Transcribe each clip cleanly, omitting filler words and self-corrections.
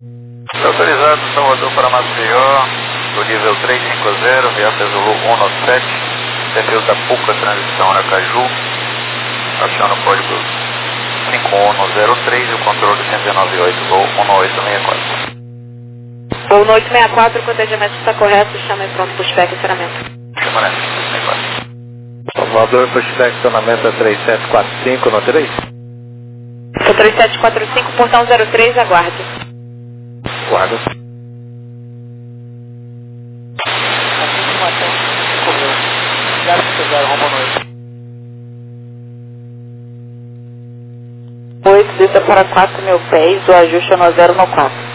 Está autorizado Salvador para Maceió, do nível 350, Viata Zulu 197, perfil da PUCA, transição Aracaju, aciona o código 5103 e o controle 198, voo 1864. Voo 1864, o cotejamento está correto, chama pronto para o SPEC e estacionamento. Chamaré, 164. Salvador, pushback, estacionamento é 3745, no 3? O 3745, portão 03, aguarde. Guarda. Oito, desça para 4.000 pés, o ajuste é no 0 no 4.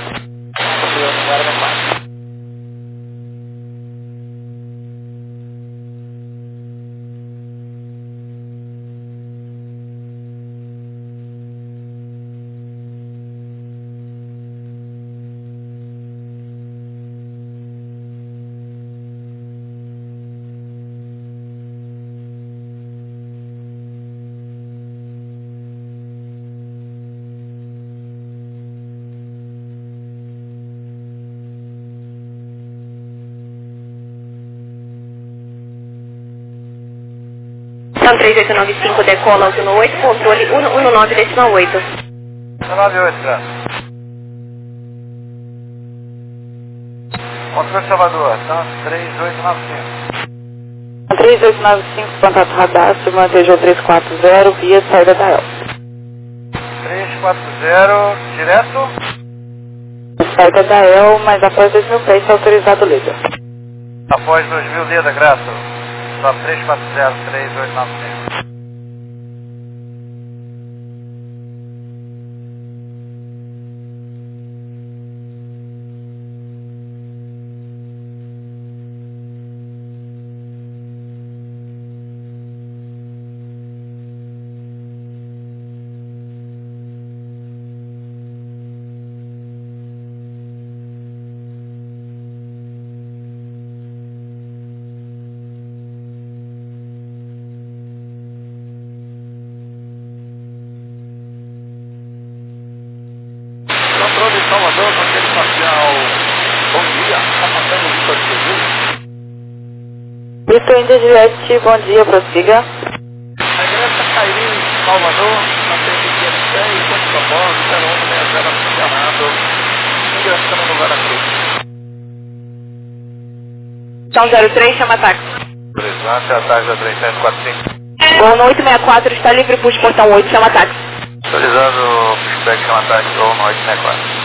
São 3895, decola alto no 8, controle 119,8. 198, graças. Controle Salvador, então 3895. 3895, contato radar, manteja 340, via saída da El. 340, direto? Saída da El, mas após 2.000 pés, está autorizado o líder. Após 2000 Leda, graças. Só 340, 3895. Controle Salvador, bandeira espacial. Bom dia, está passando o Vitor Seguro? Vitor Índia Juliette, bom dia, prossiga. Regressa Cairi, Salvador, mantém o dia 6, ponto da bordo, 0160 funcionando, ingressando no Veracruz. São 03, chama táxi. Presente, a taxa 3745. Voo no 864, está livre para o portão 8, chama táxi. Autorizado o pushback chama táxi ou no 864.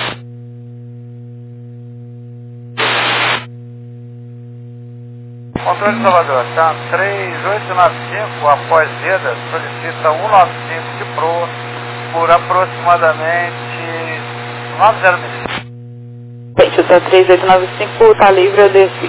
Controle de Salvador, tá? 3895, após Zeda, solicita 195 de proa por aproximadamente 90 minutos. Gente, o 3895 está livre, eu desci.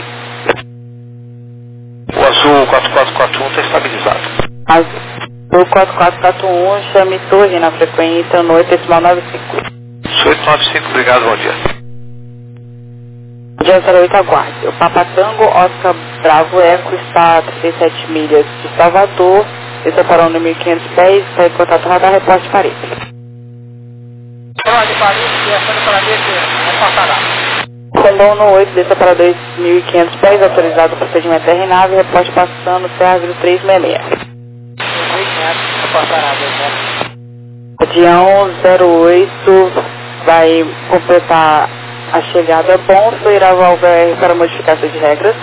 O azul 4441 está estabilizado. O 4441, chame torre na frequência no 895. 895, obrigado, bom dia. Dia 08, aguarde. O Papatango Oscar Bravo Eco está a 37 milhas de Salvador, está parando 1.500 pés, está em contato radar, reporte de Paris. Pronto, de Paris, viajando para mim que não passará. Condom no 8, desça para 2.500 pés, autorizado o procedimento RNAV, reporte passando Serra 0366. 1.500, não passará, né? Avião 08 vai completar a chegada bom, irá ao VR para modificação de regras.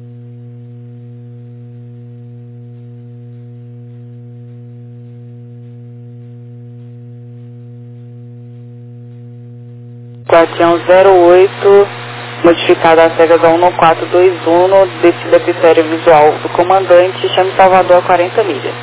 Avião 08, modificada as regras a 11421, descida critério visual do comandante, chame Salvador a 40 milhas.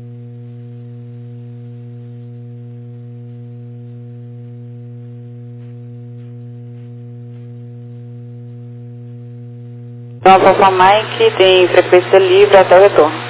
Então, a Papa Mike tem frequência livre até o retorno.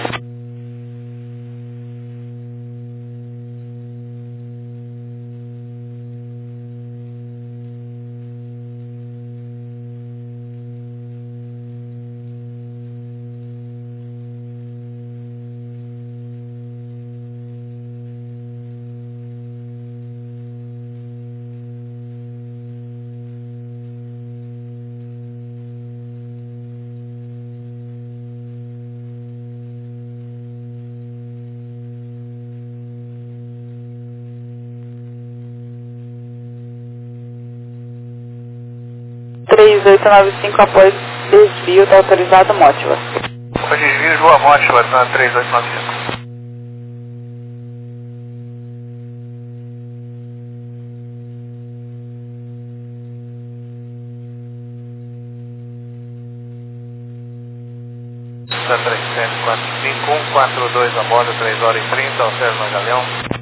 3895 após desvio da autorizada Mótiva. O desvio Rua Mótiva, na 3895. Da 3745, 142 a bordo, 3 horas e 30, ao Sérgio Magaleão.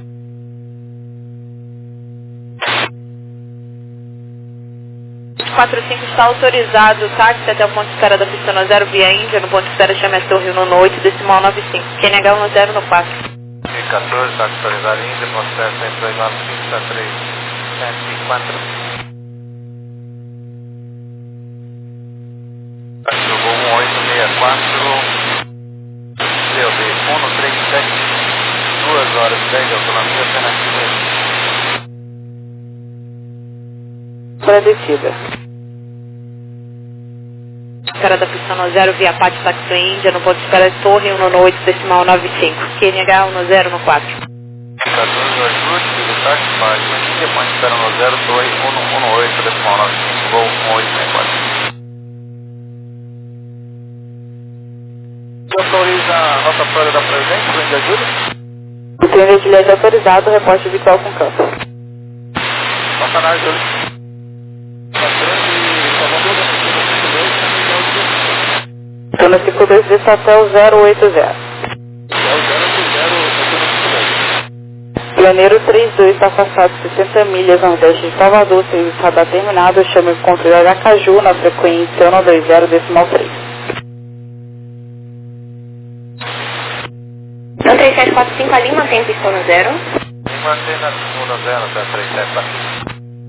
Está autorizado o táxi até o ponto de espera da pista no 0 via Índia, no ponto de espera chama Torre 198, decimal 95. QNH 10 no 4. E 14, táxi autorizado Índia, ponto de espera 10295, está 3704. Táxi do voo 1864. COB 137, 2 horas e 10 de autonomia, alternativa. Para descida. Espera da pista no 0 via Pátio Táxi Índia, no ponto de espera Torre 198, decimal 95. QNH 10 no 4. 14, ajuste do táxi Pátio Índia, ponto de espera no 02118, decimal 95, voo 1864. Autoriza a rotatória da presente, para de ajuda? O trem de Juliette autorizado, reporte virtual com campo. Satanás, Júlio. Estou no 52 desça até o 080. Pioneiro 32 está afastado 60 milhas nordeste de Salvador, serviço radar terminado, chame o controle Aracaju na frequência 120 decimal 3. 3745, ali mantém pista no 0. Mantém na segunda 0, até 3745.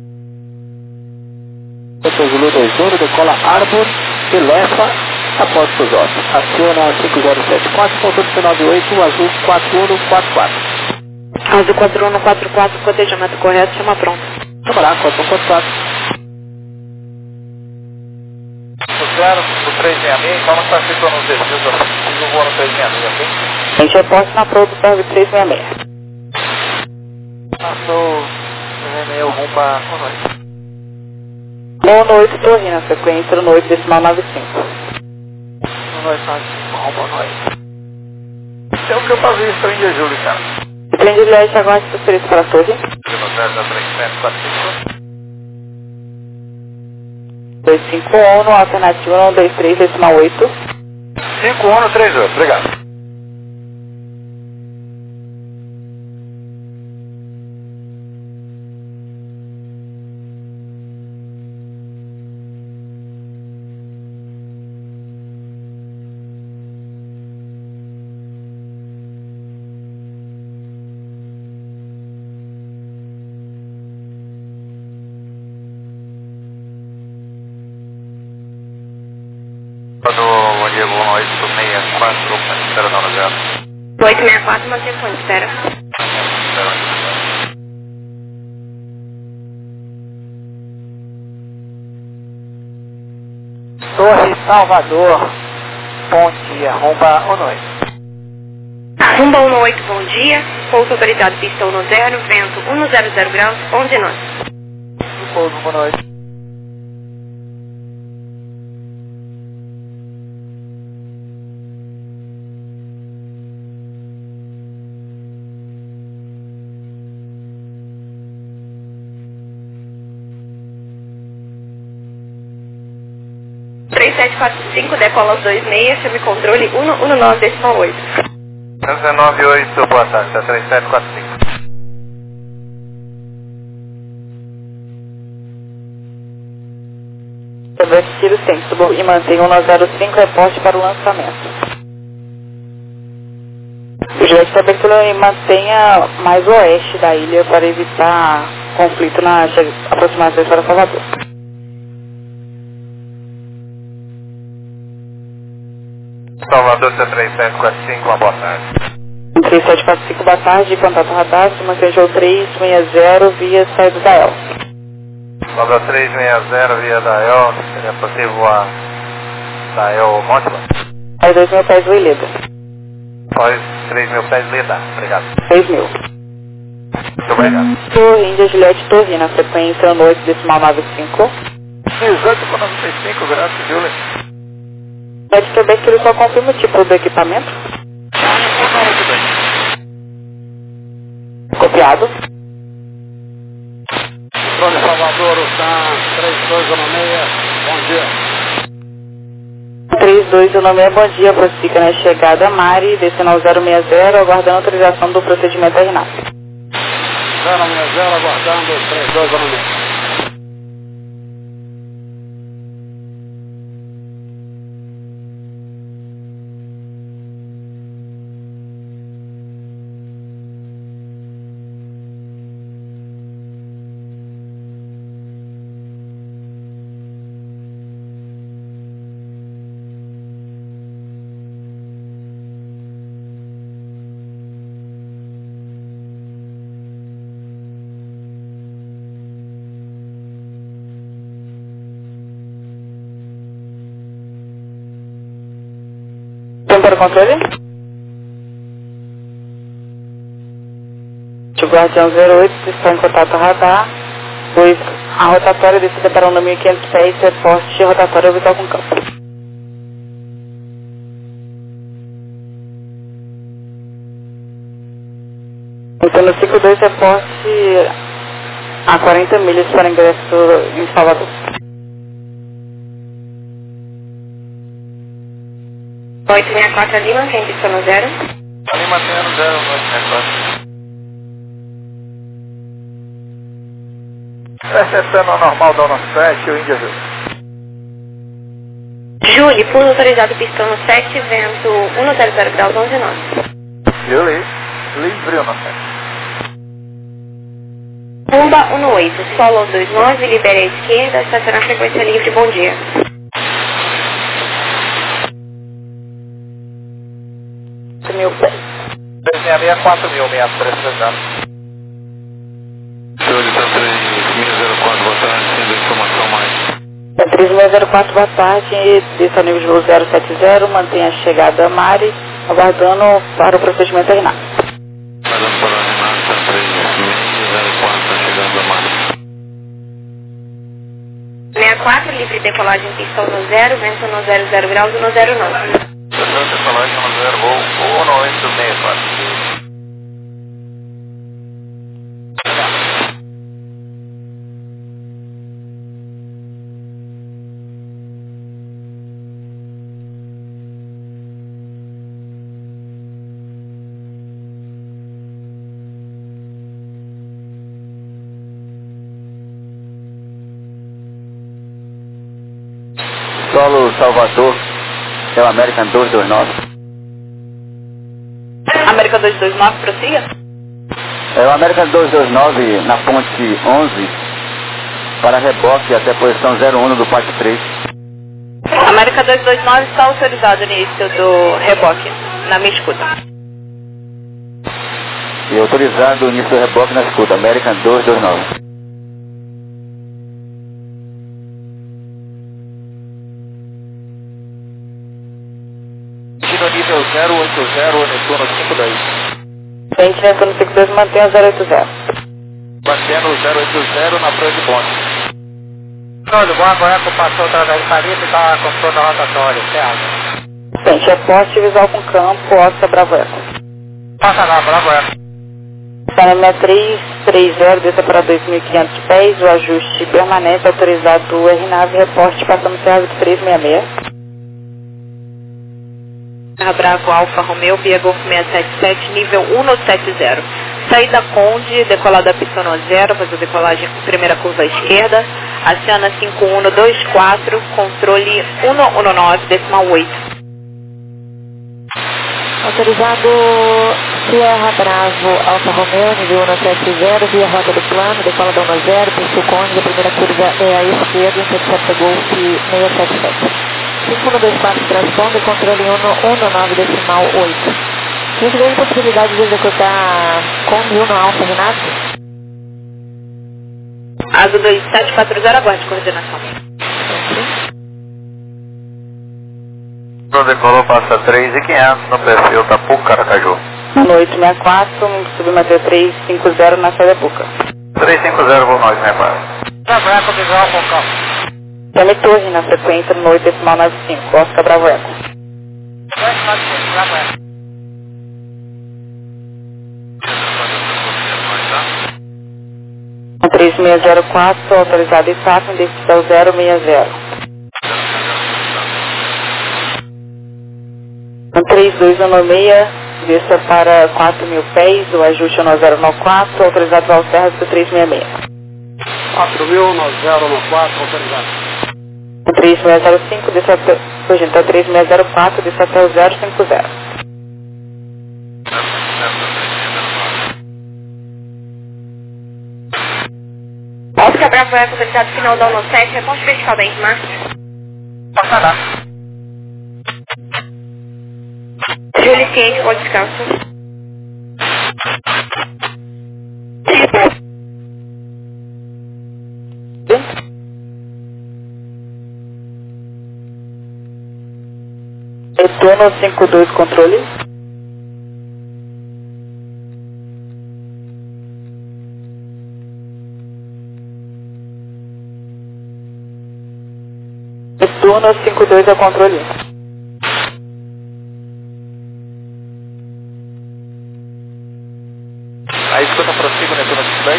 Hotel Zulu 21, decola Arbor, Elefa, após os ossos. Aciona 5074, controle C98, azul 4144. Azul 4144, cotejamento correto, chama pronto. Camará 4144. O 0 do 366, informa que está situando os desvios do voo no 366, ok? A gente reporte na prova do serve 366. Passou o meu rumo a Conoite. 198 Torre na frequência 198 decimal 95. Conoite, rumo a Conoite. Isso é o que eu fazia isso em Júlio, cara. O trem de Juliette aguarde transferência para a torre. No 0 da 3745. 251 no alternativa 123 decimal 8. 5138, obrigado. Do Diego 864, espera não, 0. 864, mantém o fone de espera. Torre Salvador, bom dia, rumba 198. Rumba 198, bom dia. Pouso autorizado, pista 10, vento 100 graus, 11 nós. Pouso 198. Decola aos 26, chame controle 119 decimal 8. 198, boa tarde, tá 3745. Tiro centro e mantém 105 reporte para o lançamento. O Juliette está abertura e mantenha mais oeste da ilha para evitar conflito na aproximação para Salvador. Salvador, 3745, uma boa tarde. 3745, boa tarde, contato radar, se mantém 360 via saída da El. Salvador 360 via da El, seria possível a da El Móntila? Aí 2.000 pés do Ileda. Faz 3.000 pés Leda, obrigado. 6.000. Muito obrigado. Torre Índia Juliette Torre na frequência 198 decimal 95. 18 para 95, graças, Julie. Pode saber que ele só confirma o tipo do equipamento? Copiado. Controle Salvador, TAM 3216, bom dia. 3216, bom dia, prossiga na chegada Mari, descendo ao 060, aguardando autorização do procedimento RNAV. 060, aguardando 3216. Para o controle? O Guardião 08 está em contato radar, pois a rotatória descida para o número 1506, reporte rotatória visual com campo. Então no ciclo 2, reporte a 40 milhas para ingresso em Salvador. 864 ali, mantém pista no 0. Ali mantendo 0, 864. Recepção normal da 17, o Índia Azul. Julie, pulo autorizado pistão no 7, vento 100 graus 11,9. Julie, livre ou não sei? Pumba 18, solo 29, libere a esquerda, estacionar frequência livre, bom dia. Mil pés. 366, 4.000, 6330. Senhor de 3604, boa tarde, sendo informação mais. 3604, boa tarde, desça ao nível de voo 070, mantenha a chegada a Mari, aguardando para o procedimento RNAV. Aguardando para o Renato, 3604, chegando a mais. 64, livre decolagem pistão no 0, vento no 00 graus e no 09. Decolagem no 0, voo 1864. Solo Salvador, é o American 229. América 229, prossiga. É o American 229 na ponte 11, para reboque até a posição 01 do Pátio 3. América 229 está autorizado no início do reboque, na minha escuta. E autorizado o início do reboque na escuta, American 229. No nível 080, Netuno 52. Frente Netuno 52, mantenha 080. Batendo 080 na frente de ponte. Olha, o Guaguaco passou através de Paris e está com toda a rotatória, certo? Frente reporte visual com campo, Oscar Bravo Eco. Passa lá, Guaguaco. Panamá 330, desça para 2.500 pés, o ajuste permanente autorizado do RNAV, reporte passando serra 366. Bravo Alfa Romeo, via Golf 677, nível 170. Saída Conde, decolada pista no 0, fazer decolagem com primeira curva à esquerda. Aciona 5124, controle 119,8. Autorizado Sierra Bravo Alfa Romeo, nível 170, via rota do plano, decolada 10, pista Conde, a primeira curva é à esquerda, intercepta Golf 677. 5124 transponder, controle 119,8. A gente tem possibilidade de executar com 1000 no Alfa, Renato? Asa 2740, aguarde coordenação. Decolou, passa 3.500 no perfil da PUC Caracaju. No 864, submeter 350 na saída Puca. 350, voo 964. Guaguaco visual com campo. Chame Torre na sequência no 8,95, Oscar Bravo Eco. 3604, autorizado ITAP, indexão 060. 3216, desça para 4.000 pés, o ajuste 1094, autorizado ao Serra do 366. 4.094, autorizado. 3605, desça até, então 3604, desça até o 050. Oscar Bravo Eco, autorizado final da 17, reporte vertical da Enmar. Passará. Júlio ciente, bom descanso. Retorno 52, controle. Retorno 52 ao controle. A escuta prossiga, Netuno 52.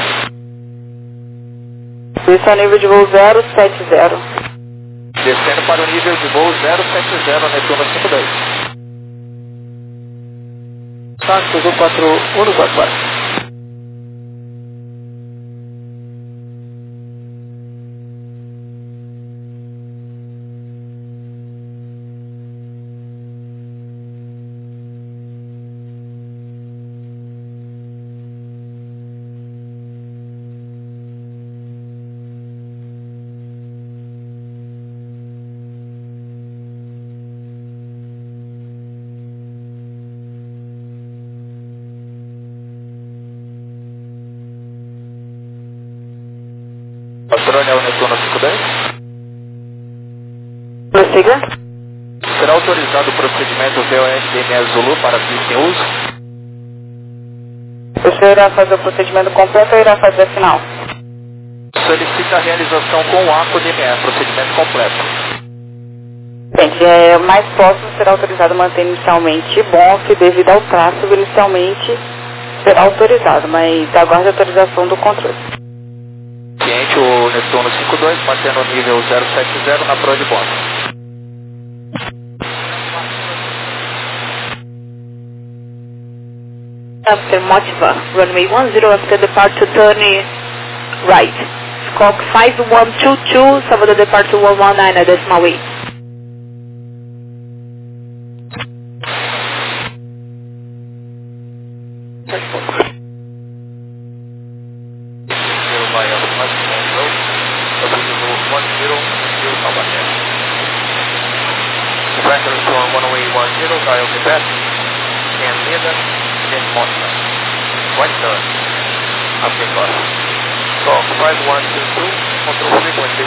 Isso é o nível de voo 070. Descendo para o nível de voo 070, Netuno 52. Táxi 4144. Patrônio é o Netuno 52. Prossiga. Será autorizado o procedimento VOS-DMS Zulu para pista em uso? O senhor irá fazer o procedimento completo ou irá fazer a final? Solicita a realização com o ACO DME, procedimento completo. Gente, mais próximo será autorizado manter inicialmente bom, que devido ao tráfego inicialmente será autorizado, mas aguarde a autorização do controle. Ciente, o Netuno 52, mantendo o nível 070 na prova de bordo. After Motiva, runway 10, after departure turn right. Squawk 5122, Salvador departure 119 at decimal 8. Dial Quebec, and Leda, then Motiva. Right turn. After bus. Squawk 5122, control frequency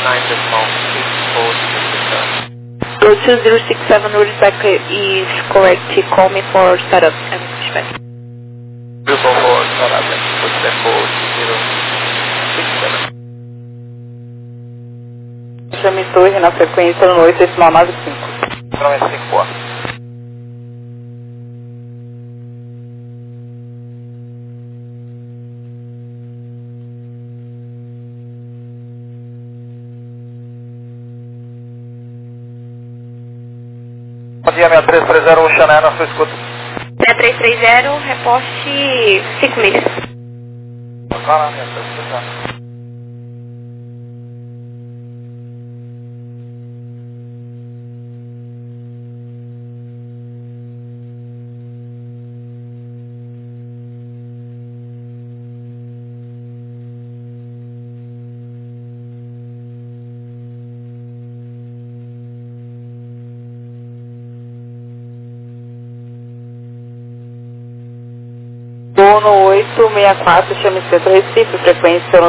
119.8 Road 2067 respect is correct. Call me for setup and pushback. Beautiful for setup and pushback for 2067. Chame Torre na frequência no 8,95. Não é 5 Bom dia, 6330, o Xané na sua escuta. 6330, reporte 5 milhas. Fala, 6330. Turno 864, chame Centro Recife, frequência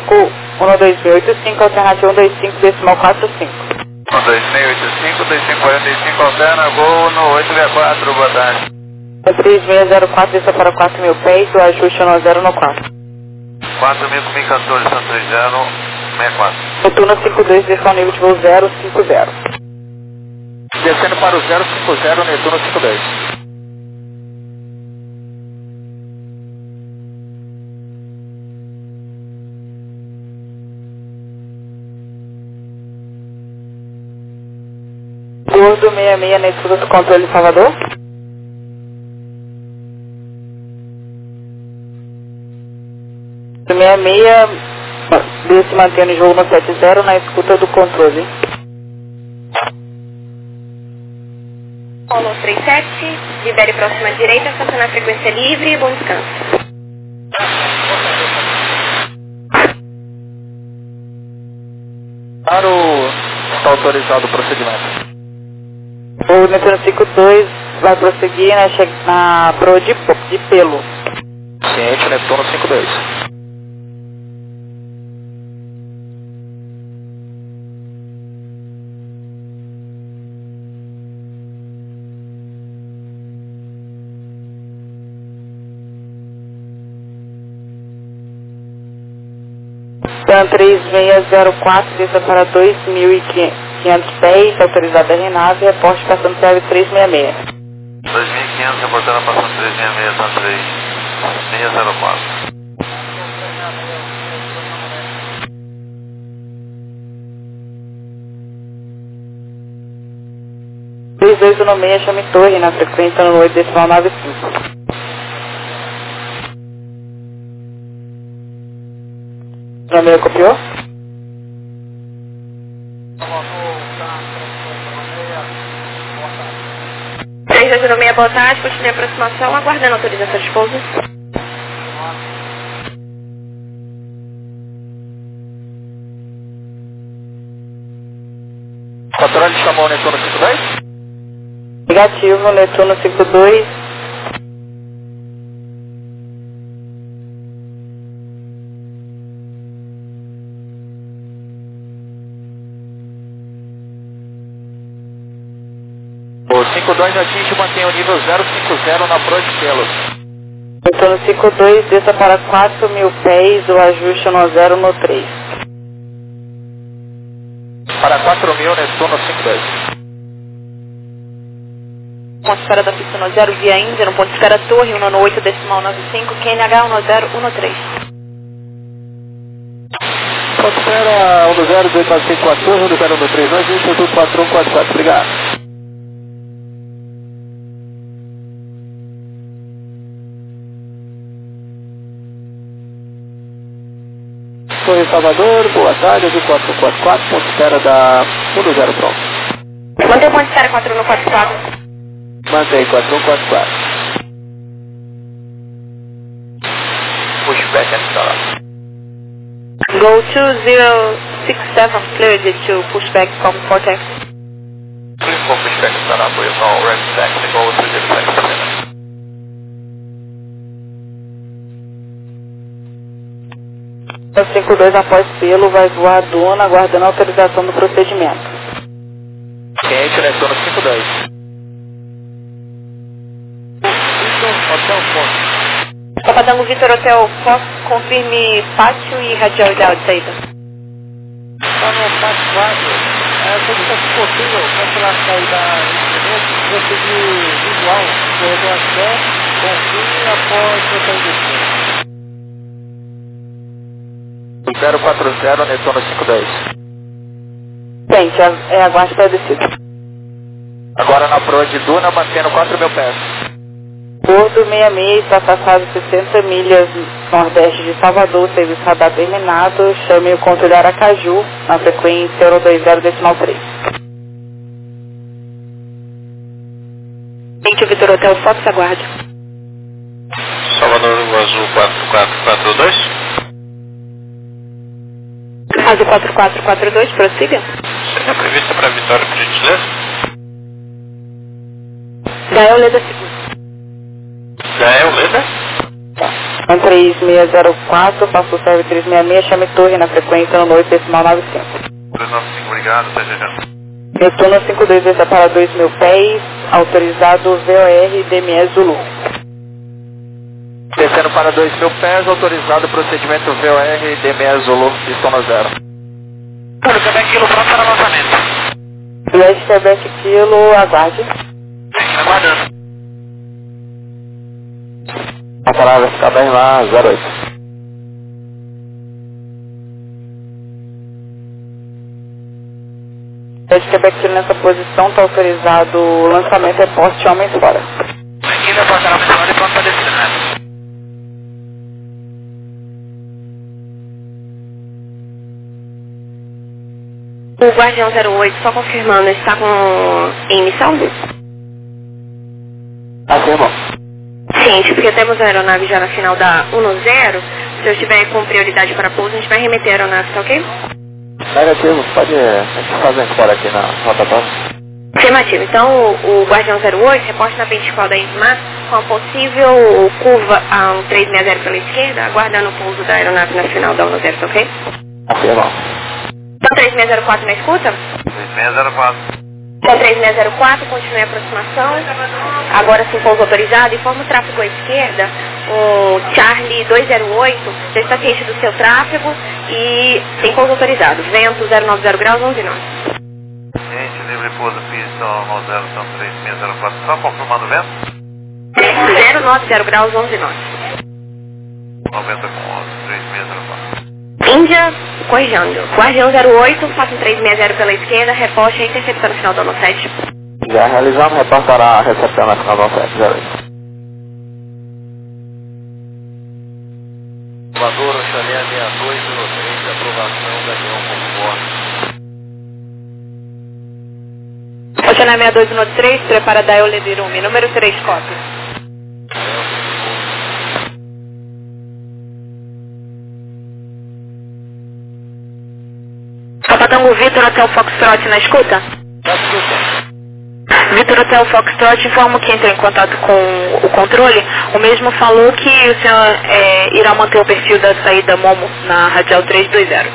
125, alternativa 125, decimal 45. 12685, 2545, alterna, gol no 864, boa tarde. 3604, desça para 4.000 pés, o ajuste no 0 no 4. 4.000 comigo 14, São 30, 64. Netuno 52, desça ao nível de voo 050. Descendo para o 050, Netuno 52. Gordo 66 na escuta do controle Salvador. Do 66, se mantendo em jogo no 70 na escuta do controle. Polo 37, libere próxima direita, estacionar frequência livre e bom descanso. Está autorizado o procedimento. O Netuno 52 vai prosseguir na proa de pelo. Ciente, Netuno 52. TAM 3604, desça para 2.500 pés, autorizada a renave, reporte passando serve 366. 2.500, reportando passando 366, TAM 3604. Luiz 216, chame torre na frequência no 8,95. Já me copiou? Boa tarde, continue a aproximação, aguardando a autorização de pouso. Controle chamou o Netuno 52? Negativo, Netuno 52. O 52 atinge e mantém o nível 050 na proa de pelos. Netuno 52, desça para 4.000 pés, o ajuste no 0 no 3. Para 4.000, Netuno 52. Ponto de espera da pista no 0 via Índia, no ponto de espera torre 198,95, QNH 10213. Ponto de espera 1024514, 10132, Instituto 4144, obrigado. Torre Salvador, boa tarde, do 4144, ponto de espera da 10 pronto. Mantém o ponto de espera 4144. Mantém 4144. Pushback and start. Go 2067, cleared to pushback from Vortex. Please go pushback and start up with all red taxi, go 206. 52 após pelo, vai voar a dona, aguardando a autorização do procedimento. Ciente, Netuno 52. Hotel Fox. Papa Tango Vitor Hotel Fox, confirme pátio e radial ideal de saída. Está no pátio 4. Se fosse possível, cancelar a saída instrumento, prosseguir visual, corredor até, confirme após o seu destino. 040, Netuno 52. Gente, aguarde para a descida. Agora na proa de Duna, mantendo 4.000 pés. Bordo 66 está afastado 60 milhas nordeste de Salvador, serviço radar terminado, chame o controle Aracaju, na frequência 020,3. 20 Vitor Hotel Fox, aguarde. Salvador Azul 4442. Azul 4442, prossiga. Seria prevista para Vitória, por gentileza? Gael Leda Seguro. Gael Leda? Tá. 3604, passou serve 366, chame torre na frequência no 8,95. 395, obrigado, tá chegando. Netuno 52, desça para 2.000 pés, autorizado VOR DME Zulu. Descendo para 2.000 pés, autorizado o procedimento VOR DME Zulu, pistão no 0. Quebec Kilo, aguarde. Aguardando. A palavra vai ficar bem lá, 08. Red Quebec Kilo nessa posição, está autorizado o lançamento é poste homens fora. Aqui vai passar a missão e pronto para descer. O Guardião 08, só confirmando, está em missão? Afirmou. Sim, porque temos a aeronave já na final da 10. Se eu estiver com prioridade para pouso, a gente vai remeter a aeronave, tá ok? Negativo, pode fazer fora aqui na rotatória. Afirmativo. Então, o Guardião 08 reporta na vertical da ISMAR com a possível curva a 360 pela esquerda, aguardando o pouso da aeronave na final da 10, tá ok? Afirmou. Então, 3604 na escuta? 3604. Então, 3604, continue a aproximação. Agora sim, pouso autorizado. Informa o tráfego à esquerda. O Charlie 208 já está ciente do seu tráfego e tem pouso autorizado. Vento 090 graus, 11 knots. Gente, livre pouso, pista 10, são 3604. Só confirmando o vento? 090 graus, 11 knots. 90 com 11, 3604. Índia, corrigindo. Guardião 08, faça um 360 pela esquerda, reporte a intercepção no final do ano 7. Já realizamos, reportará a recepção na final do 7, 08. Voador, Oxalé 6203, aprovação, Daniel conforme. Oceana 6213, prepara da Euledirumi, número 3, cópia. Papatango Vitor Hotel Foxtrot na escuta? Vitor Hotel Foxtrot, informo que entrou em contato com o controle. O mesmo falou que o senhor irá manter o perfil da saída Momo na radial 320.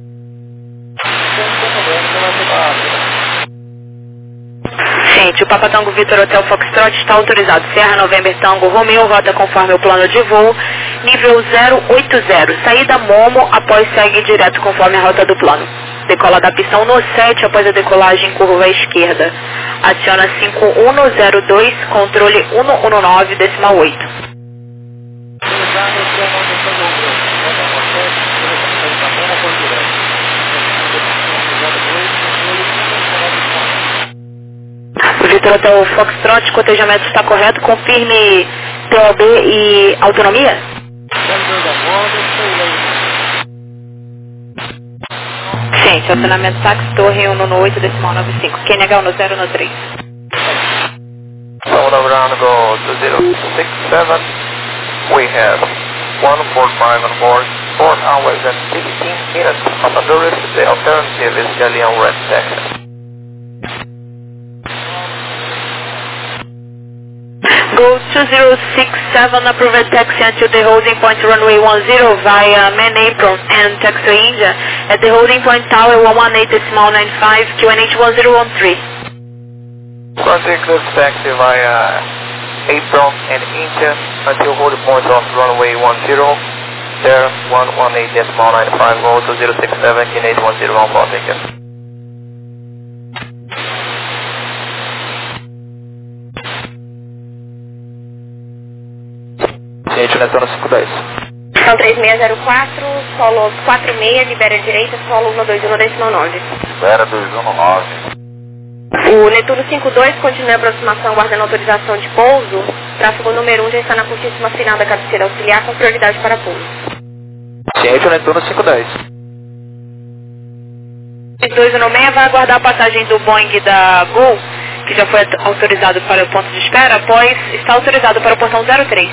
Gente, o Papatango Vitor Hotel Foxtrot está autorizado. Serra November Tango Romeo, rota conforme o plano de voo, nível 080. Saída Momo, após segue direto conforme a rota do plano. Decola da pista no 7 após a decolagem curva à esquerda. Aciona 5102, controle 119,8. O Vitor Hotel Foxtrot, cotejamento está correto, confirme TOB e autonomia? Gente, acionamento táxi, torre 118, decimal 95. QNH 10 no 3. So around go 2067, we have 145 on board, 4 hours and 16 minutes. Commodore, the alternative is Galeon Red Texas. Go 2067, approved taxi until the holding point runway 10 via main apron and taxi India at the holding point tower 118.95 QNH 1013. Contactless taxi via apron and India until holding point of runway 10, there 118.95, go 2067, QNH 10 on board, thank you. Gente, Netona 510. São 3604, solo 46, libera a direita, solo 121, decimal 9. Libera 219. O Netuno 52 continua a aproximação, guardando autorização de pouso. Tráfego número 1 já está na curtíssima final da cabeceira auxiliar com prioridade para pouso. Gente, Netona 510. 216 vai aguardar a passagem do Boeing da Gol, que já foi autorizado para o ponto de espera, após está autorizado para o portão 03.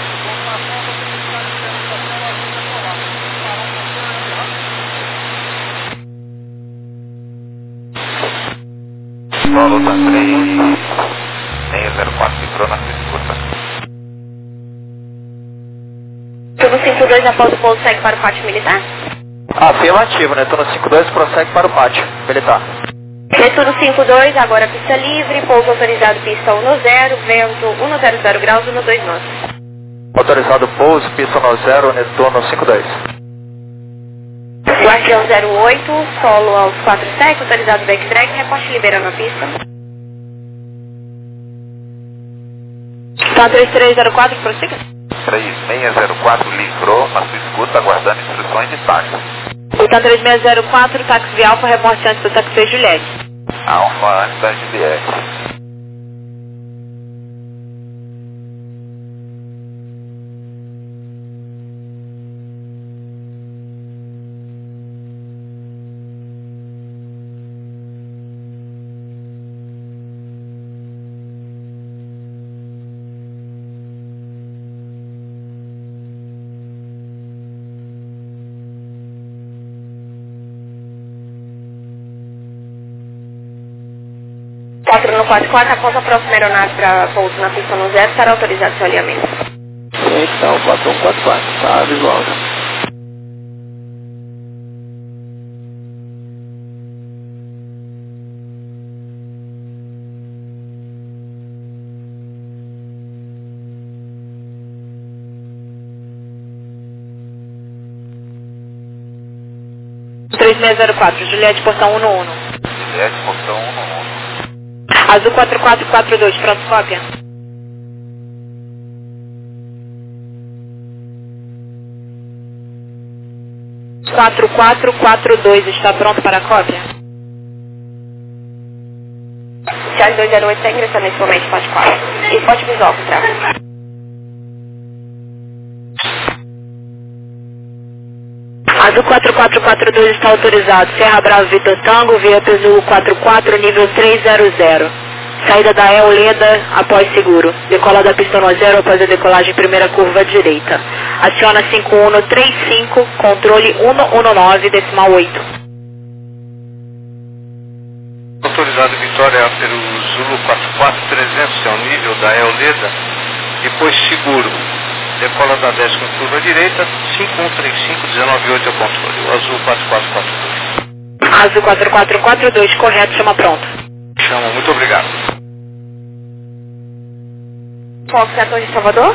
Solo tá 3, meio 04, entrou na escuta. Netuno 52 após o pouso segue para o pátio militar? Afirmativo, Netona 52 prossegue para o pátio militar. Netuno 52, agora pista livre, pouso autorizado pista 10, vento 100 graus, 12 knots. Autorizado pouso, pista 10, Netuno 52. Gavião 08, solo aos 47, autorizado backtrack, reporte liberando a pista. Tá 3304, prossiga. 3604 livrou a sua escuta, aguardando instruções de táxi. Tá 3604, táxi de Alfa, reporte antes do táxi Juliette. Alfa antes da Juliette. No 44, após a próxima aeronave para pouso na pista no 0, será autorizado seu alinhamento. Então, 4144, tá de volta. O 3604, Juliette, portão 111. Juliette, portão 111. Azul 4442, pronto, cópia. O 4442 está pronto para a cópia? Charlie 208 está ingressando nesse momento, pode 4. E pode visual para trás. Azul 4442 está autorizado. Serra Bravo Vitor Tango, via Peso 44, nível 300. Saída da El Leda após seguro. Decola da pista no 0 após a decolagem primeira curva direita. Aciona 5135, controle 119, decimal 8. Autorizado Vitória pelo Zulu 44300, é o nível da El Leda. Depois seguro. Decola da 10 com curva direita, 5135, 198 é o controle. O Azul 4442. Azul 4442, correto, chama pronto. Chama, muito obrigado. Fox 14 de Salvador?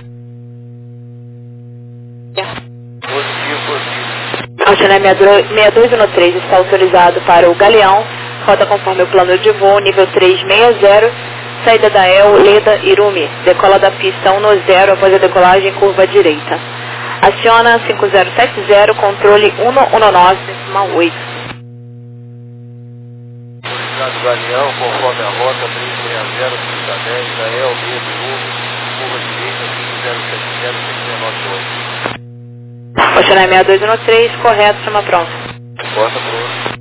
Positivo. Altiné 6213 está autorizado para o Galeão, rota conforme o plano de voo, nível 360, saída da El Leda Irumi, decola da pista 1-0 após a decolagem curva direita. Aciona 5070, controle 119, decimal 8. Autorizado Galeão, conforme a rota 360, pista 10, da El Leda Irumi, curva direita 5070, 698. Altiné 6213, correto, chama pronto. Bota pronto.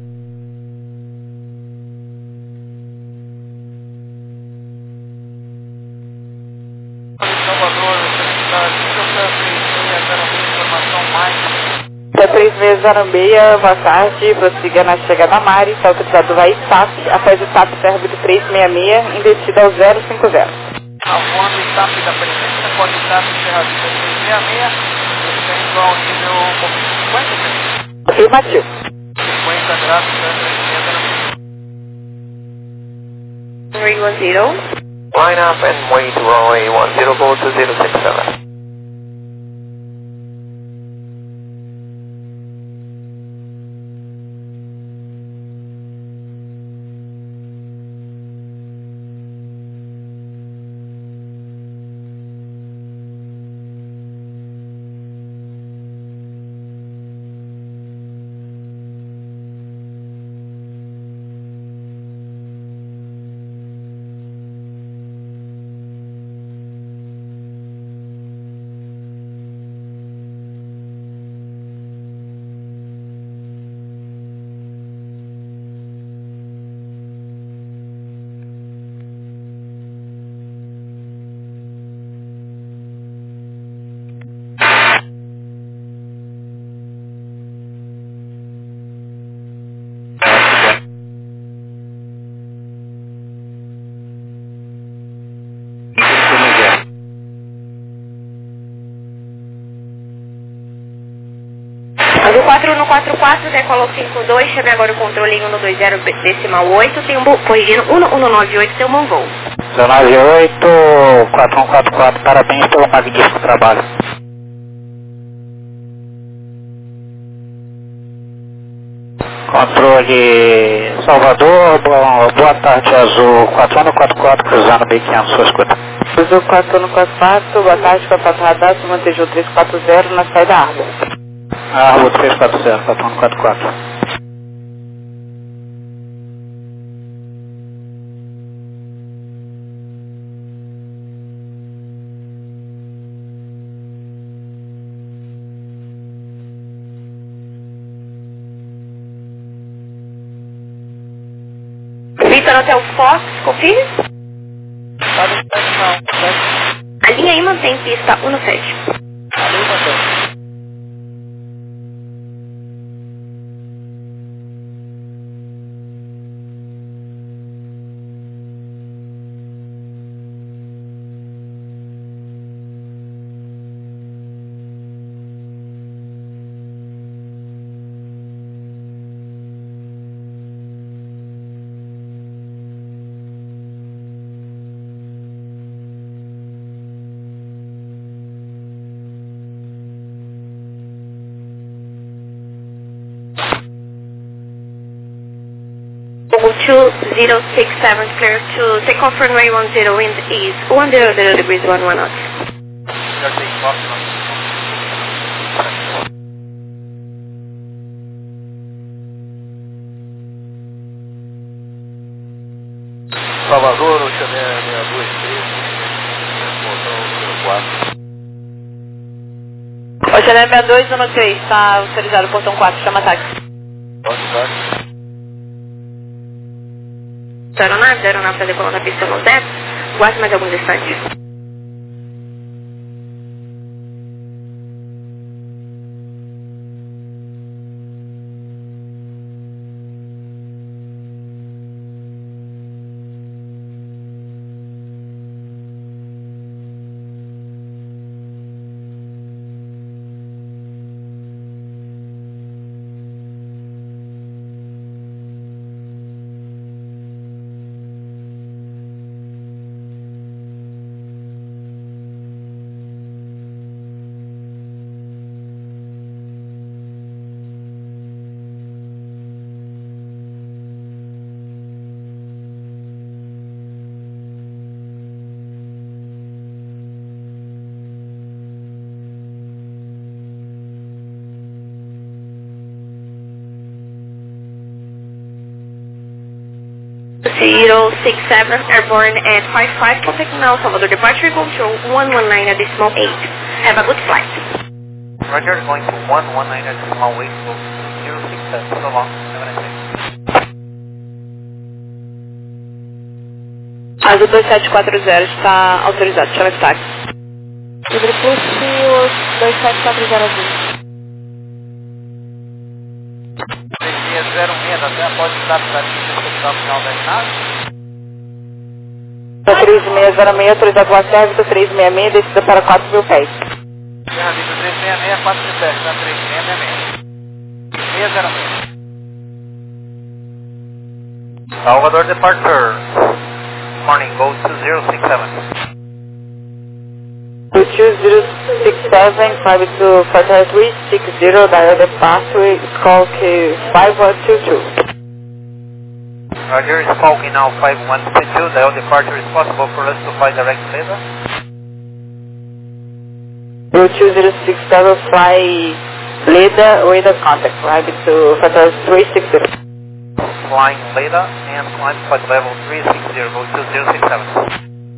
Até 3606, boa tarde, prossiga na chegada a Mari, está autorizado vai SAP, após o SAP serve do 366, investido ao 050. Alfonso, SAP da presença, pode estar no Serradinho 366, descendo ao nível 50, Afirmativo. 50 graus, 310. Line up and wait runway 10, go to 067. Do 4144, decolou 52, chame agora o controle em 120, decimal 8, tem um corrigindo 1198, tem um bom voo. 098, 4144, parabéns pelo magnífico trabalho. Controle Salvador, boa tarde, Azul 4144, cruzando B500, sua escuta. Azul 4144, boa tarde, contato radar, Manteju 340 na saída Arbo. Arbo 340, 4144. Vitor Hotel Fox, confirme. A linha aí mantém pista 17. Google 2067 clear to take off runway 10 wind is 100 degrees 11 knots. Salvador, Oceané 623, portão número 4. Oceané 6213, está autorizado, portão 4, chama táxi. Aeronave está decolando a pista 10, guarde mais alguns instantes. Zero 67 airborne at 55, contact now Salvador departure control 119 at decimal 8. Have a good flight. Roger, going to 119 at decimal 8, so 067, so long, have a nice day. Azul 2740 está autorizado, chama esse táxi. Ibripulse 2740 Azul. 3606, até após o estado da pista final da nave. 3606, autorizado o acérvito 366, descida para 4.000 pés. Terra Vitor 366, 4.000 pés, tá? 3666. 606. Salvador departure. Morning, go to 067. 2067, private to Fatal 360, dial departure, call to 5122. Roger, is Falcon now 5122, dial departure is possible for us to fly direct later. 2067, fly Leda with a contact, private to Fatal 360. Flying later and climb flight level 360, go to 067.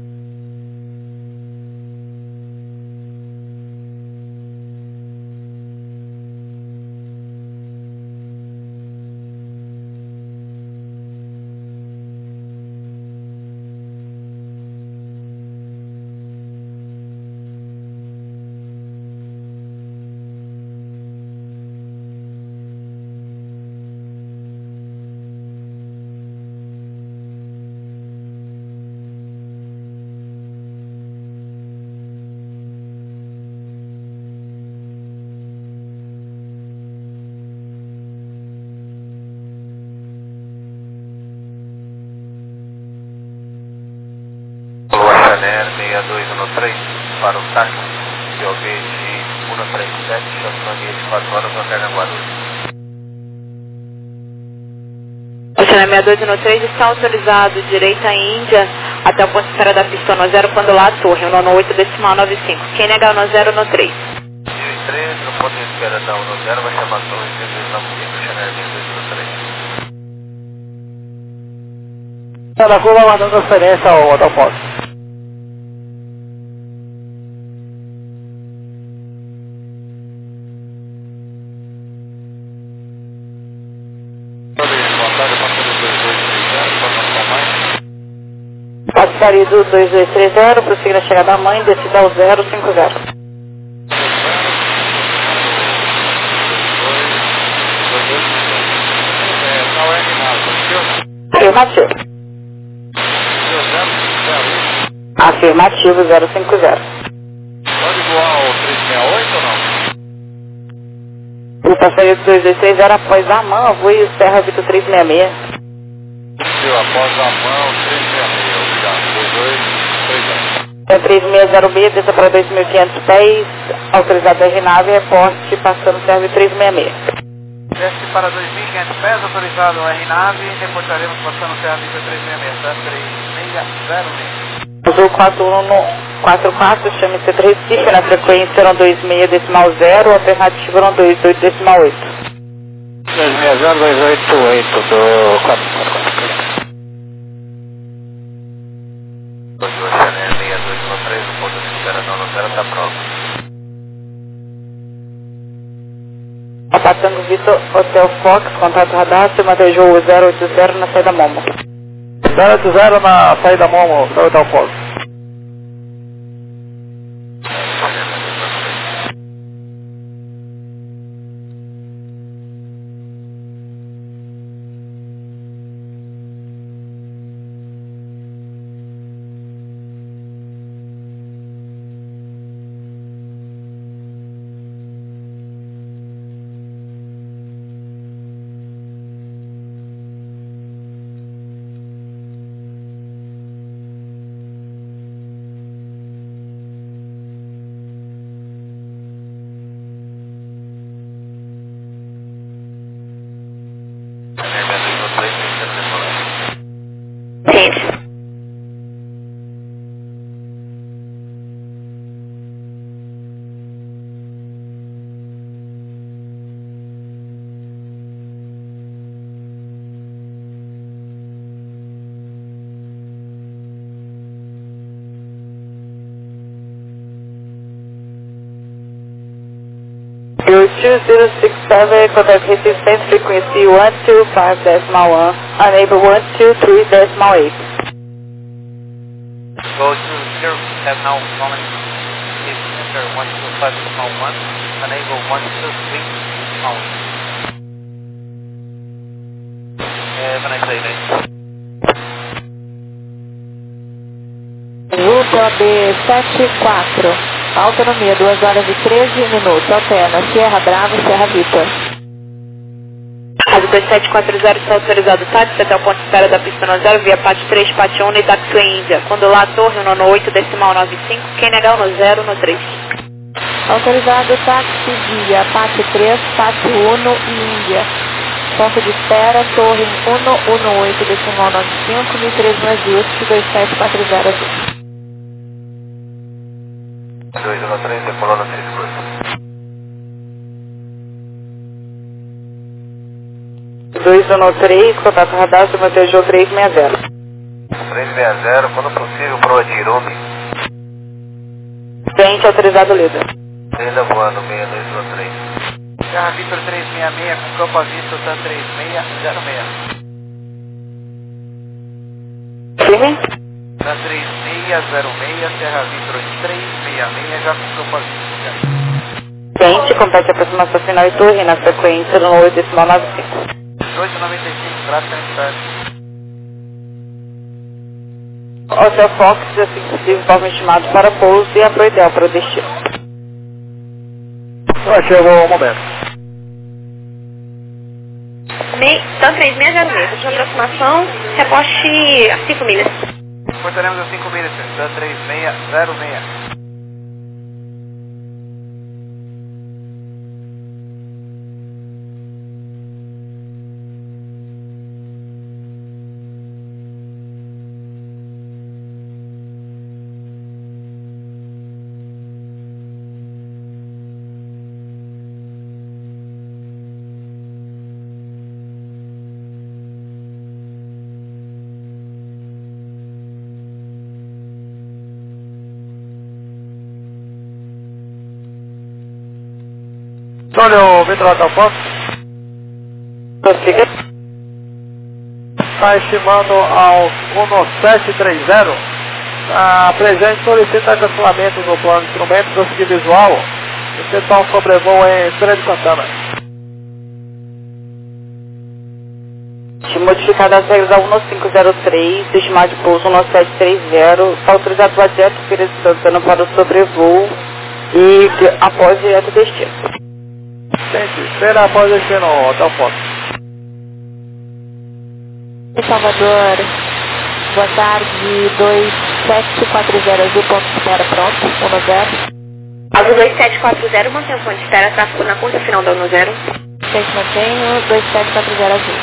Oceané 6213 para o táxi GOV de 137, chamando de 4 horas no Guarulhos. Channel 6213 está autorizado direita Índia até o ponto de espera da pista no 0 quando lá a torre, o 98.95. Quem negar no 0 no 3. 1013, no ponto de espera da 10 vai chamar a torre 6295, Channel 6213. Da curva mandando transferência ao Hotel Fox. Passaria do 2230, prossiga na chegada da mãe, descida ao 050. Afirmativo. Afirmativo 050. Pode voar o 368 ou não? O passaria do 2230 após a mão, voe Serra Vitor 366. Após a mão, 366, obrigado. 2230. É 3606, desça para 2.500 pés, autorizado a RNAV, reporte passando Serra 366. Desce para 2.500 pés, autorizado a RNAV, reportaremos passando Serra Vitor 366, tá? 3606. Azul 4144, chame-se Recife, na frequência eram 26.0, alternativa eram 28.8. 260-288 do 444. Channel 6213, o ponto de espera da 0 está pronto. Papatango Vitor, Hotel Fox, contato radar, se mantejou 080 na saída Momo. 080 na saída Momo, do Hotel Fox. Your 2067, contact resistance frequency 125.1, unable 123.8. Go to 0, have now calling is enter 125.1, enable 123.8. Have a nice day, mate. Ruta B74. Autonomia 2 horas e 13 minutos. Alterna Sierra Bravo, Serra Vitor. Rádio 2740 está autorizado táxi até o ponto de espera da pista no 0, via PAT 3, PAT 1 e Itaxu Índia. Quando lá a torre, no 98.95, quem negar no 0, no 3. Autorizado táxi via PAT 3, PAT 1 e Índia. Ponto de espera, torre 118.95, 1003 Norte, 2740. 213, decolando a 3 cruz. 213, contato radar, se mantejou 360. 360, quando possível, pro Adirume. Frente autorizado líder. Ainda voando 6213. Serra Vitor 366, com campo a vista, tá 3606. Firme? Tá 3606, Serra Vitor 366, já com campo a vista. Frente, complete a aproximação final e torre, na frequência no 8.95. 1895, tráfego inferno. Hotel Fox, assim que possível, informe estimado para pouso e apoio ideal para o destino. Chegou o momento. Então 3606, última aproximação, reposte a 5 milhas. Portaremos as 5 milhas, da 3606. Controle Vitor Hotel Fox. Prossiga. Está estimando aos 1730. A presente solicita cancelamento no plano de instrumento, prosseguir visual. Intentar um sobrevoo em Feira de Santana. Modificada as regras da 1503, estimado de pouso 1730, está autorizado o direto Feira de Santana para o sobrevoo e após direto destino. Gente, Feira após destino, Hotel Fox. Salvador, boa tarde, 2740 azul, ponto de espera pronto, 10. Azul 2740, mantém o ponto de espera, tráfego na curta final da 10. Gente, mantenho, 2740 azul.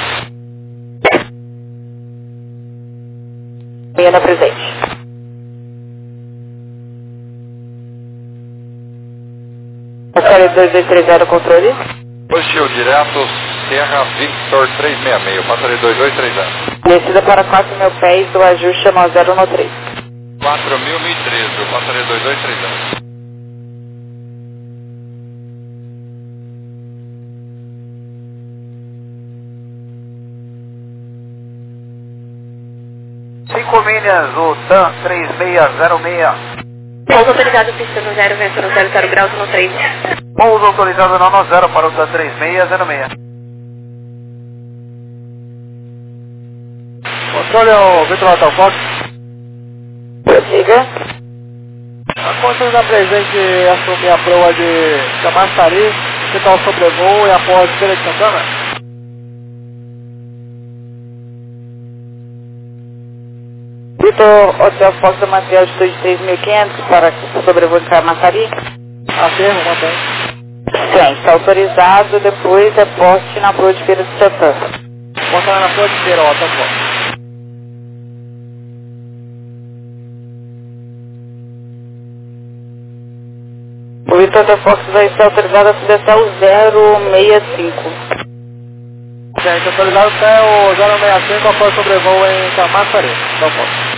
Meia na presente. Passaria 2230 controle. Positivo, direto, Serra Victor 366, passaria 2230. Descida para 4.000 pés do ajuste no 0 no 3. 4.013, passaria 2230. Cinco milhas, o TAM 3606. Pouso autorizado, pista no 0, vento no 00 graus no 3. Pouso autorizado no 0 para o TAM 3606. Controle Vitor Hotel Fox. Prossiga. A conta da presente assumir a proa de Camaçari, tentar o sobrevoo e após Feira de Santana. Vitor Hotel Fox da material de 3.500 para sobrevoo em Camaçari. Aterro, mantém. Sim, está autorizado, depois é poste na proa de Feira de Santana. Mostrar na proa de Feira, Hotel Fox. O Vitor Hotel Fox vai ser autorizado a subir até o 065. Gente, autorizado até o 065 após sobrevoo em Camaçari. Hotel Fox.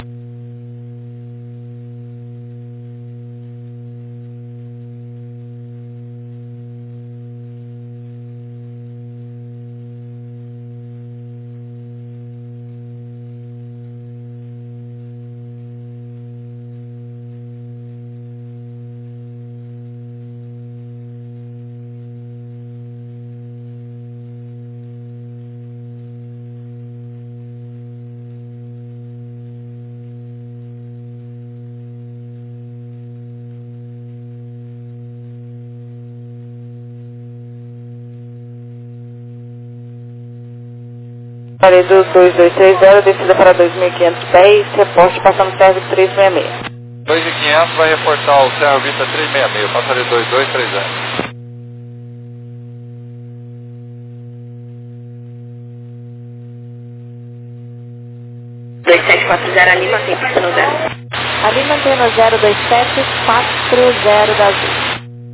Parei do 2230, descida para 2.500 pés, reposte passando serve 366. 2.500 vai reportar o Serra Vista 366, passaria 2230. Ali mantém pista no 0. Ali mantém no 02740 da azul.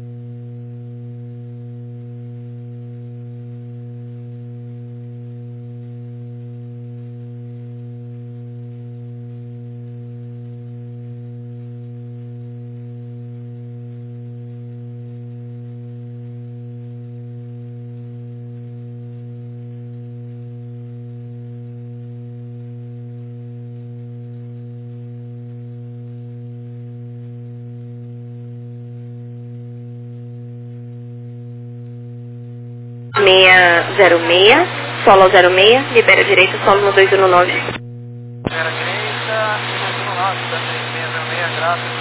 Meia 06, solo ao 06, libera direita, solo no 219. Libera direita, 219, TAM 3606,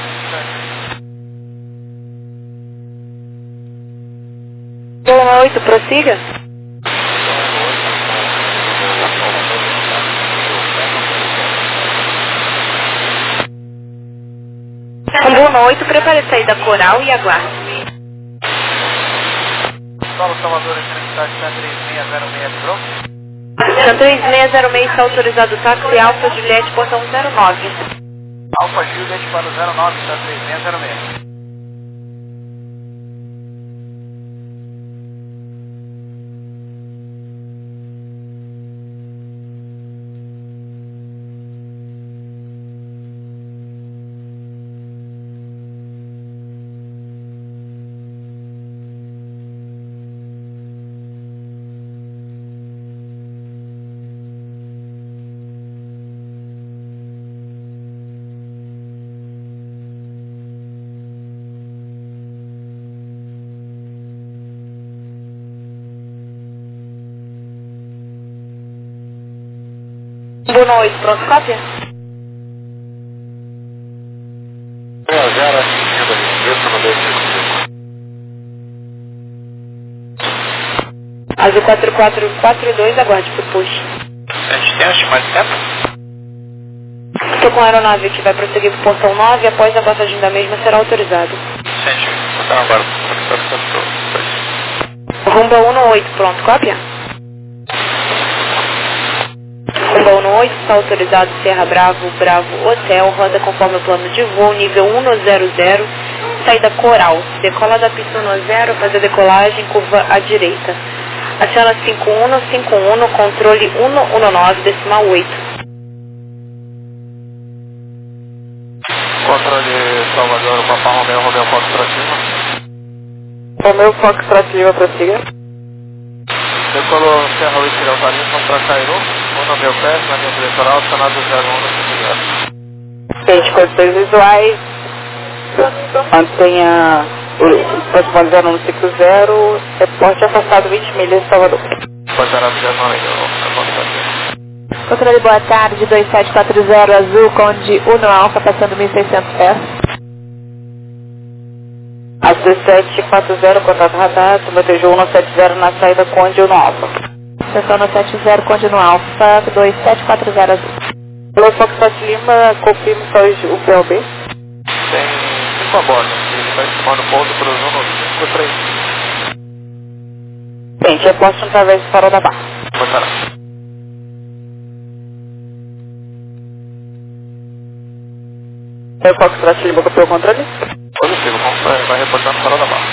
graças. 8, prossiga. Combo 8, prepare a saída coral e aguarde. Solo Salvador, Universidade TAM 3606, livrou? TAM 3606 está autorizado táxi Alfa Juliette, portão 09. Alfa Juliet para o 09, TAM 3606. 118, pronto, cópia? 0 atingindo ali, Vitor 9255. Azul 4442, aguarde pro push. A gente tem estimado de tempo? Estou com a aeronave que vai prosseguir para o portão 9 e após a passagem da mesma será autorizado. Sente, então agora. Rumba 118, pronto, cópia? Rumba 118, está autorizado Serra Bravo, Hotel, roda conforme o plano de voo, nível 100, saída Coral. Decola da pista 10, faz a decolagem, curva à direita. Aciona 5151, controle 119, decimal 8. Controle Salvador, Papa Romeo Fox pra cima. Romeo Fox pra cima, prossiga. Decolou Serra Whisky Delta Lima para Cairu, o nome é o PES, na linha eleitoral, Senado 01 Gente, condições visuais. Mantenha o transporte 0 no ciclo 0, reporte afastado 20 milhas de Salvador. Pode dar a vida não, Controle, boa tarde, 2740 Azul, Conde Uno Alfa, passando 1.600 pés. Às 1740, contato radar, submeteu 170 na saída Conde Uno Alfa. Atenção no 70, Conde Uno Alfa, 2740 Azul. Pelo Fox Lima, confirme só o PLB. Tem 5 a bordo, ele vai tomando ponto para o Zuno 53. Gente, reporte no través do farol da barra. Pode parar. O Fox Lima, copiou o controle? Positivo, vai reportar no farol da barra.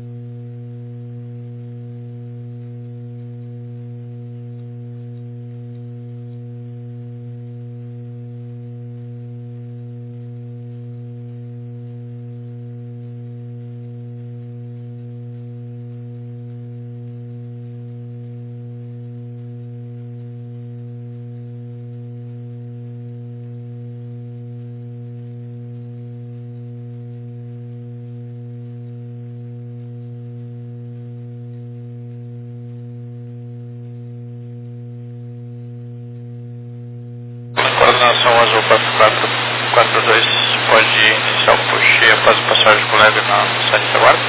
Coordenação Azul 4442, pode iniciar o push após a passagem com leve na saída de guarda?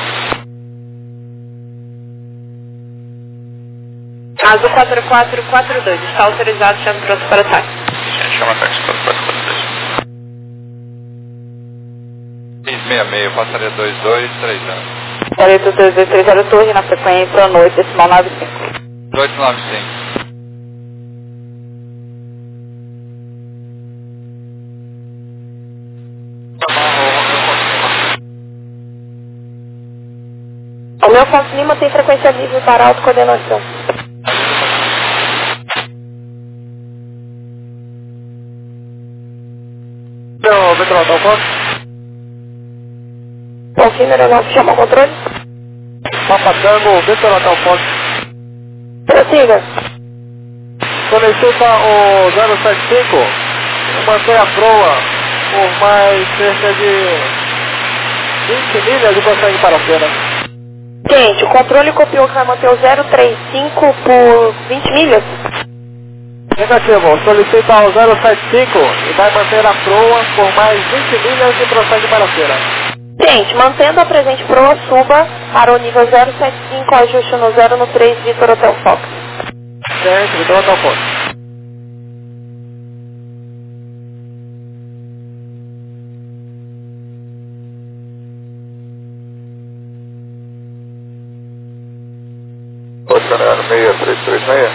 Azul 4442, está autorizado, chave pronto para ataque. Gente, chama táxi 4442. 666, passaria 2230. Direito 2230, torre na frequência, noite, decimal 95. 895. O meu Fox Lima tem frequência livre para autocoordenação. Então, Vitor, tá o Fox? Confirma, aeronave chama o controle. Papa Tango, Vitor, tá o Fox? Prossiga. Solicita o 075, mantém a proa por mais cerca de 20 milhas e prossegue para a cena. Gente, o controle copiou que vai manter o 035 por 20 milhas. Negativo, solicita o 075 e vai manter a proa por mais 20 milhas e prossegue para a cena. Gente, mantendo a presente proa, suba para o nível 075, ajuste no 0 no 3, Vitor Hotel Fox. Gente, Vitor Hotel Fox. Oceano 6336.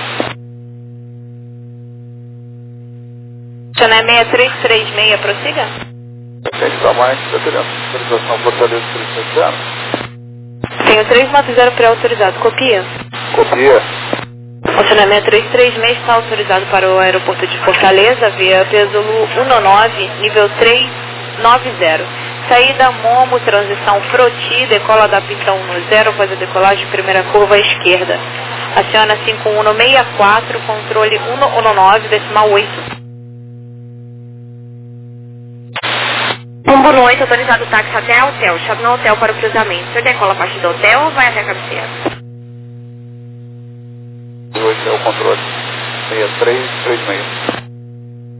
Oceano 6336, prossiga? Tem que dar mais, está querendo autorização Fortaleza 360. Tenho 390 pré-autorizado, copia? Copia. Oceano 6336 está autorizado para o aeroporto de Fortaleza via Pesolo 19, nível 390. Saída Momo, transição Froti, decola da pista 10, faz a decolagem, primeira curva à esquerda. Aciona 5164, controle 119, decimal 8. Rumbo no 8, autorizado o táxi até a hotel. Chave no hotel para o cruzamento. Você decola a partir do hotel ou vai até a cabeceira? 8 é o controle. 6336.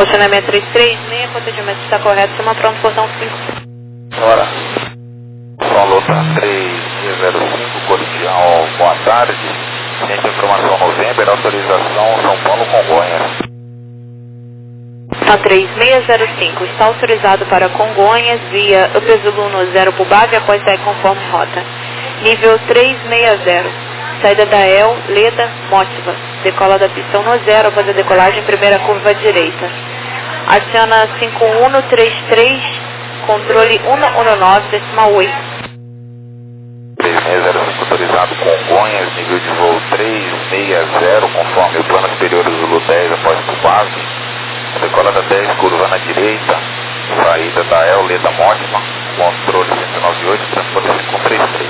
Estacionamento 336, o atendimento está correto, chama pronto, portão 5. Bora. São Luta 3605, Cordial, boa tarde. Centro de Informação November, autorização São Paulo Congonhas. Tá 3605, está autorizado para Congonhas, via Upezuluno 0 Pubave, após sair conforme rota. Nível 360, saída da El, Leda, Mótiva. Decola da pista 10, após a decolagem, primeira curva à direita. Aciona 5133, controle 119, decimal 8. 3605, autorizado Congonhas, nível de voo 360, conforme o plano superior do Zulu 10 após Pubave. Decola da 10, curva na direita, saída da El, Leda Mótima, controle 198, transporte 533.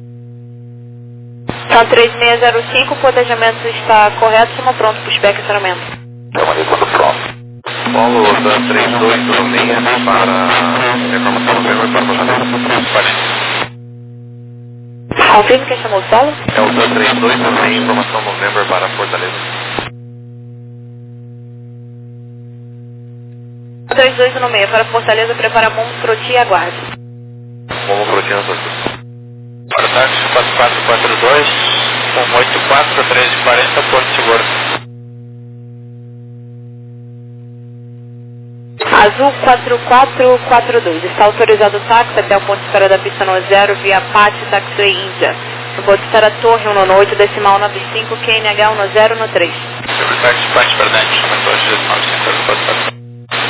São 3605, o planejamento está correto, chama pronto para o SPEC acionamento. Estamos ali quando pronto. Paulo da 3206 para informação November para Fortaleza. Confirme quem chamou o solo? É o da 3206, informação November para Fortaleza. 3216 para Fortaleza, prepara Momo Froti e aguarde. Momo Froti na sorte. Para táxi 4442, 184, 1340, Porto Seguro. Azul 4442, está autorizado o táxi até o ponto de espera da pista 90 via Pátio Taxiway Índia. No ponto de espera Torre 198, decimal 95, QNH 10 no 3. Sobre táxi Pátio Perdente, chama Torre decimal 5,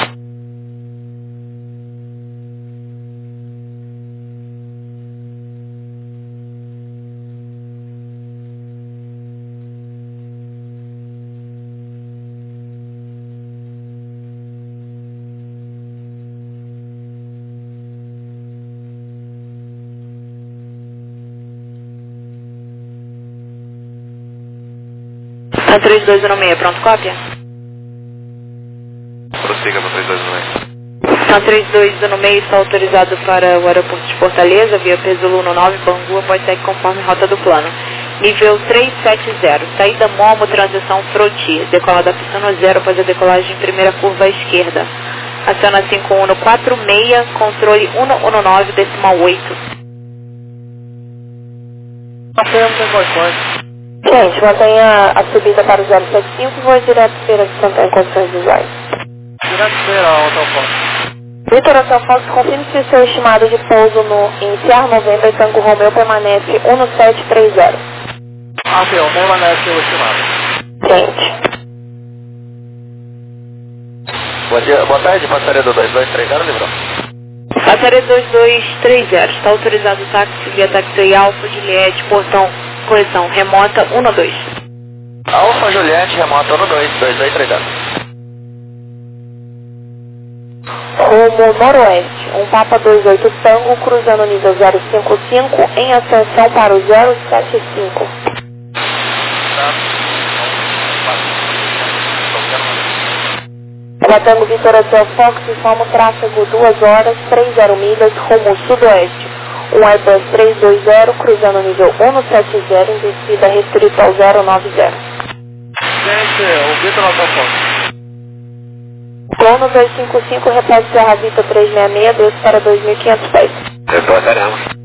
Tá 3216, pronto, cópia? Prossiga para 3216. Tá 3216, está autorizado para o aeroporto de Fortaleza, via Pesuluno 9, Bangu, após sair conforme rota do plano. Nível 370, saída Momo, transição Froti, decola da pista 0 após a decolagem, primeira curva à esquerda. Aciona 5146, controle 119, decimal 8. Gente, mantenha a subida para o 075 e voe direto Feira de Santana em condições visuais. Direto Feira, Hotel Fox. Vitor Hotel Fox, confirme se o seu estimado de pouso no Iniciar November Tango Romeo permanece 1730. Avião, permanece o estimado. Gente. Bom dia, boa tarde, passaria do 2230, Livrão. Passaria 2230, está autorizado o táxi via Taxiway Alfa, Juliette, portão, correção, remota 12. Alfa Juliette, remota 2230. Rumo noroeste, um Papa 28 Tango, cruzando o nível 055 em ascensão para o 075. Tango Vitor Hotel Fox, informa o tráfego 2 horas, 30 milhas, rumo sudoeste. Um Airbus 320, cruzando o nível 170 em descida restrita ao 090. Gente, o Vitor Hotel Fox. Plano 255, repete Serra Vita 366, 2 para 2.500 pés. Retornaremos.